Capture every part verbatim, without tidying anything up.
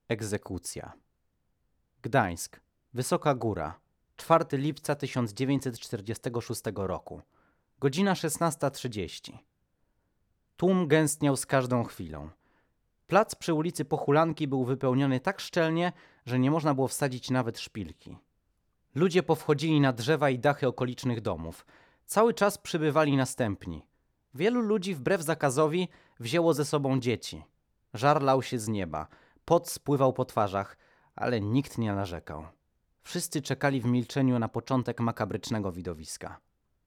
Egzekucja. Gdańsk. Wysoka Góra. czwartego lipca tysiąc dziewięćset czterdziestego szóstego roku. Godzina szesnasta trzydzieści. Tłum gęstniał z każdą chwilą. Plac przy ulicy Pochulanki był wypełniony tak szczelnie, że nie można było wsadzić nawet szpilki. Ludzie powchodzili na drzewa i dachy okolicznych domów. Cały czas przybywali następni. Wielu ludzi wbrew zakazowi wzięło ze sobą dzieci. Żar lał się z nieba. Pot spływał po twarzach, ale nikt nie narzekał. Wszyscy czekali w milczeniu na początek makabrycznego widowiska.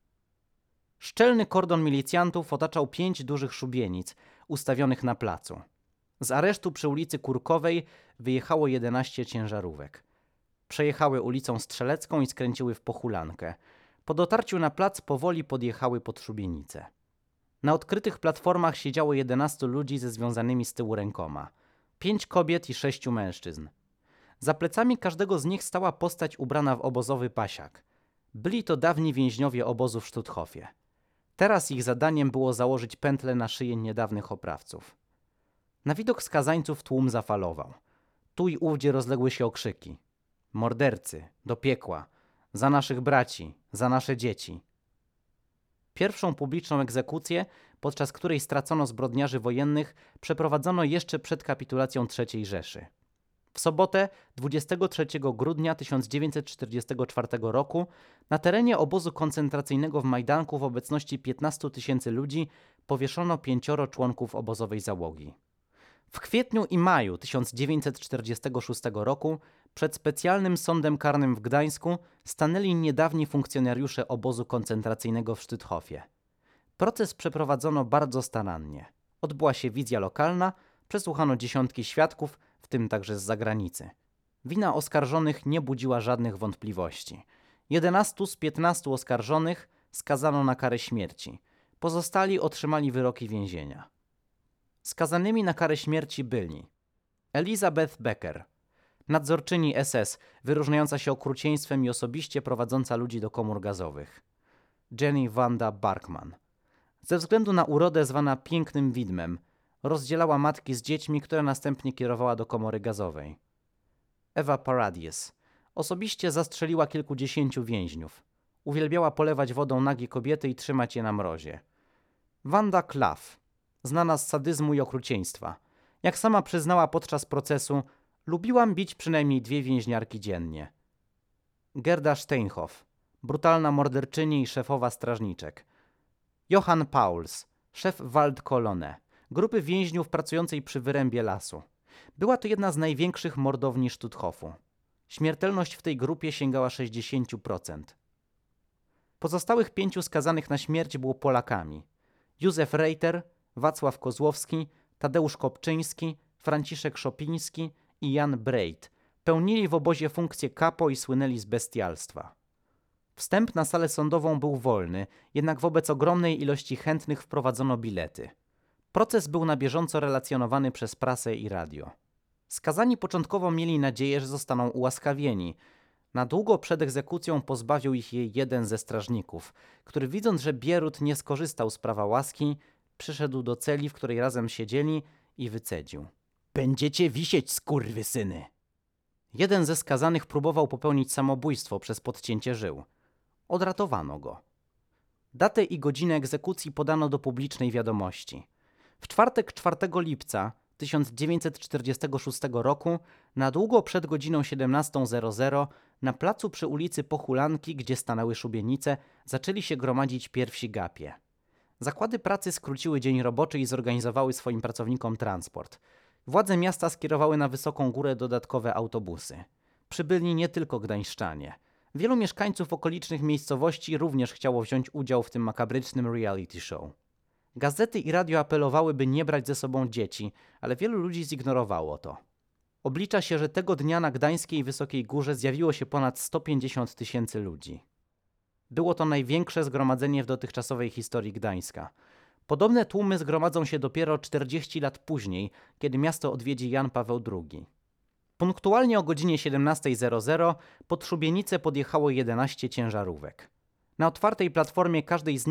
Szczelny kordon milicjantów otaczał pięć dużych szubienic ustawionych na placu. Z aresztu przy ulicy Kurkowej wyjechało jedenaście ciężarówek. Przejechały ulicą Strzelecką i skręciły w Pochulankę. Po dotarciu na plac powoli podjechały pod szubienicę. Na odkrytych platformach siedziało jedenastu ludzi ze związanymi z tyłu rękoma. Pięć kobiet i sześciu mężczyzn. Za plecami każdego z nich stała postać ubrana w obozowy pasiak. Byli to dawni więźniowie obozu w Sztuthofie. Teraz ich zadaniem było założyć pętle na szyję niedawnych oprawców. Na widok skazańców tłum zafalował. Tu i ówdzie rozległy się okrzyki. Mordercy, do piekła, za naszych braci, za nasze dzieci. Pierwszą publiczną egzekucję, podczas której stracono zbrodniarzy wojennych, przeprowadzono jeszcze przed kapitulacją trzeciej Rzeszy. W sobotę, dwudziestego trzeciego grudnia tysiąc dziewięćset czterdziestego czwartego roku, na terenie obozu koncentracyjnego w Majdanku w obecności piętnastu tysięcy ludzi powieszono pięcioro członków obozowej załogi. W kwietniu i maju tysiąc dziewięćset czterdziestego szóstego roku przed specjalnym sądem karnym w Gdańsku stanęli niedawni funkcjonariusze obozu koncentracyjnego w Sztuthofie. Proces przeprowadzono bardzo starannie. Odbyła się wizja lokalna, przesłuchano dziesiątki świadków, w tym także z zagranicy. Wina oskarżonych nie budziła żadnych wątpliwości. Jedenastu z piętnastu oskarżonych skazano na karę śmierci. Pozostali otrzymali wyroki więzienia. Skazanymi na karę śmierci byli Elizabeth Becker, nadzorczyni S S, wyróżniająca się okrucieństwem i osobiście prowadząca ludzi do komór gazowych. Jenny Wanda Barkman. Ze względu na urodę zwana pięknym widmem, rozdzielała matki z dziećmi, które następnie kierowała do komory gazowej. Ewa Paradies. Osobiście zastrzeliła kilkudziesięciu więźniów. Uwielbiała polewać wodą nagie kobiety i trzymać je na mrozie. Wanda Klaff. Znana z sadyzmu i okrucieństwa. Jak sama przyznała podczas procesu, lubiłam bić przynajmniej dwie więźniarki dziennie. Gerda Steinhoff. Brutalna morderczyni i szefowa strażniczek. Johann Pauls. Szef Waldkolonne. Grupy więźniów pracującej przy wyrębie lasu. Była to jedna z największych mordowni Sztuthofu. Śmiertelność w tej grupie sięgała sześćdziesiąt procent. Pozostałych pięciu skazanych na śmierć było Polakami. Józef Rejter, Wacław Kozłowski, Tadeusz Kopczyński, Franciszek Szopiński i Jan Brejt pełnili w obozie funkcję kapo i słynęli z bestialstwa. Wstęp na salę sądową był wolny, jednak wobec ogromnej ilości chętnych wprowadzono bilety. Proces był na bieżąco relacjonowany przez prasę i radio. Skazani początkowo mieli nadzieję, że zostaną ułaskawieni. Na długo przed egzekucją pozbawił ich jej jeden ze strażników, który widząc, że Bierut nie skorzystał z prawa łaski, przyszedł do celi, w której razem siedzieli i wycedził. Będziecie wisieć, skurwysyny! Jeden ze skazanych próbował popełnić samobójstwo przez podcięcie żył. Odratowano go. Datę i godzinę egzekucji podano do publicznej wiadomości. W czwartek czwartego lipca tysiąc dziewięćset czterdziestego szóstego roku, na długo przed godziną siedemnastą na placu przy ulicy Pochulanki, gdzie stanęły szubienice, zaczęli się gromadzić pierwsi gapie. Zakłady pracy skróciły dzień roboczy i zorganizowały swoim pracownikom transport. Władze miasta skierowały na Wysoką Górę dodatkowe autobusy. Przybyli nie tylko gdańszczanie. Wielu mieszkańców okolicznych miejscowości również chciało wziąć udział w tym makabrycznym reality show. Gazety i radio apelowały, by nie brać ze sobą dzieci, ale wielu ludzi zignorowało to. Oblicza się, że tego dnia na gdańskiej Wysokiej Górze zjawiło się ponad sto pięćdziesiąt tysięcy ludzi. Było to największe zgromadzenie w dotychczasowej historii Gdańska. Podobne tłumy zgromadzą się dopiero czterdzieści lat później, kiedy miasto odwiedzi Jan Paweł drugi. Punktualnie o godzinie siedemnasta pod szubienicę podjechało jedenaście ciężarówek. Na otwartej platformie każdej z nich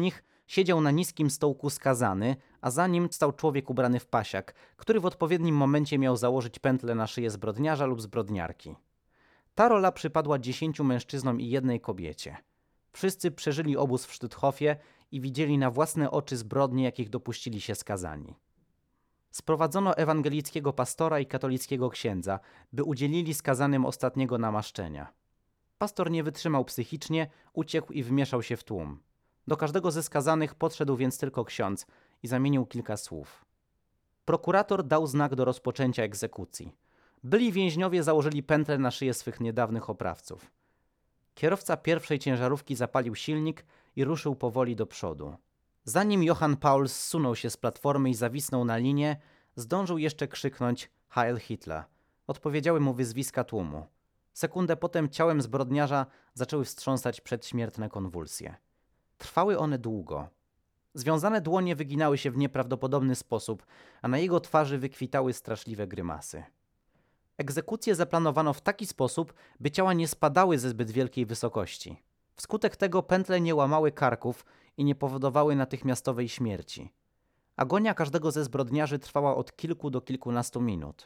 Siedział na niskim stołku skazany, a za nim stał człowiek ubrany w pasiak, który w odpowiednim momencie miał założyć pętlę na szyję zbrodniarza lub zbrodniarki. Ta rola przypadła dziesięciu mężczyznom i jednej kobiecie. Wszyscy przeżyli obóz w Sztuthofie i widzieli na własne oczy zbrodnie, jakich dopuścili się skazani. Sprowadzono ewangelickiego pastora i katolickiego księdza, by udzielili skazanym ostatniego namaszczenia. Pastor nie wytrzymał psychicznie, uciekł i wmieszał się w tłum. Do każdego ze skazanych podszedł więc tylko ksiądz i zamienił kilka słów. Prokurator dał znak do rozpoczęcia egzekucji. Byli więźniowie założyli pętlę na szyję swych niedawnych oprawców. Kierowca pierwszej ciężarówki zapalił silnik i ruszył powoli do przodu. Zanim Johann Paul zsunął się z platformy i zawisnął na linie, zdążył jeszcze krzyknąć Heil Hitler. Odpowiedziały mu wyzwiska tłumu. Sekundę potem ciałem zbrodniarza zaczęły wstrząsać przedśmiertne konwulsje. Trwały one długo. Związane dłonie wyginały się w nieprawdopodobny sposób, a na jego twarzy wykwitały straszliwe grymasy. Egzekucję zaplanowano w taki sposób, by ciała nie spadały ze zbyt wielkiej wysokości. Wskutek tego pętle nie łamały karków i nie powodowały natychmiastowej śmierci. Agonia każdego ze zbrodniarzy trwała od kilku do kilkunastu minut.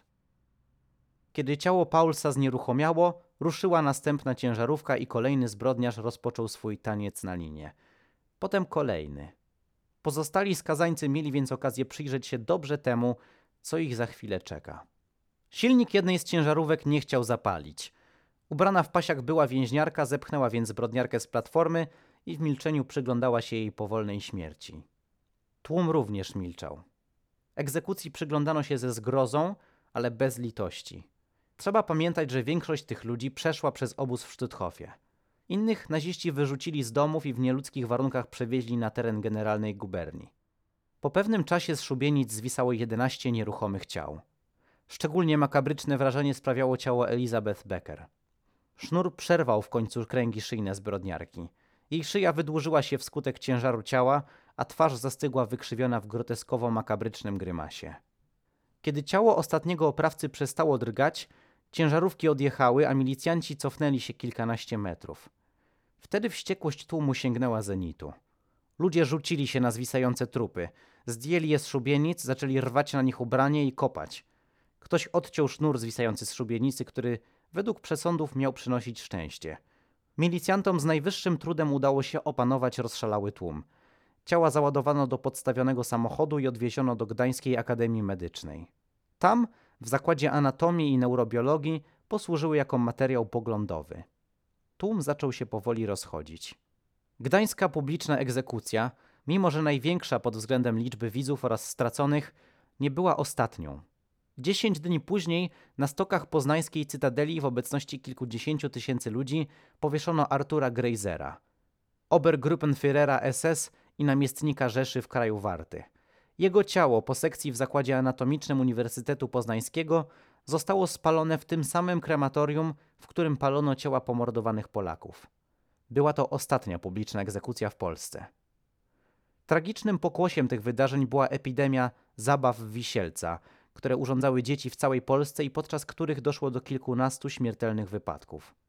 Kiedy ciało Paulsa znieruchomiało, ruszyła następna ciężarówka i kolejny zbrodniarz rozpoczął swój taniec na linie. Potem kolejny. Pozostali skazańcy mieli więc okazję przyjrzeć się dobrze temu, co ich za chwilę czeka. Silnik jednej z ciężarówek nie chciał zapalić. Ubrana w pasiak była więźniarka zepchnęła więc zbrodniarkę z platformy i w milczeniu przyglądała się jej powolnej śmierci. Tłum również milczał. Egzekucji przyglądano się ze zgrozą, ale bez litości. Trzeba pamiętać, że większość tych ludzi przeszła przez obóz w Sztuthofie. Innych naziści wyrzucili z domów i w nieludzkich warunkach przewieźli na teren generalnej guberni. Po pewnym czasie z szubienic zwisało jedenaście nieruchomych ciał. Szczególnie makabryczne wrażenie sprawiało ciało Elizabeth Becker. Sznur przerwał w końcu kręgi szyjne zbrodniarki. Jej szyja wydłużyła się wskutek ciężaru ciała, a twarz zastygła wykrzywiona w groteskowo-makabrycznym grymasie. Kiedy ciało ostatniego oprawcy przestało drgać, ciężarówki odjechały, a milicjanci cofnęli się kilkanaście metrów. Wtedy wściekłość tłumu sięgnęła zenitu. Ludzie rzucili się na zwisające trupy. Zdjęli je z szubienic, zaczęli rwać na nich ubranie i kopać. Ktoś odciął sznur zwisający z szubienicy, który według przesądów miał przynosić szczęście. Milicjantom z najwyższym trudem udało się opanować rozszalały tłum. Ciała załadowano do podstawionego samochodu i odwieziono do Gdańskiej Akademii Medycznej. Tam, w Zakładzie Anatomii i Neurobiologii, posłużyły jako materiał poglądowy. Tłum zaczął się powoli rozchodzić. Gdańska publiczna egzekucja, mimo że największa pod względem liczby widzów oraz straconych, nie była ostatnią. Dziesięć dni później na stokach poznańskiej Cytadeli w obecności kilkudziesięciu tysięcy ludzi powieszono Artura Greisera, Obergruppenführera S S i namiestnika Rzeszy w kraju Warty. Jego ciało po sekcji w Zakładzie Anatomicznym Uniwersytetu Poznańskiego zostało spalone w tym samym krematorium, w którym palono ciała pomordowanych Polaków. Była to ostatnia publiczna egzekucja w Polsce. Tragicznym pokłosiem tych wydarzeń była epidemia zabaw w Wisielca, które urządzały dzieci w całej Polsce i podczas których doszło do kilkunastu śmiertelnych wypadków.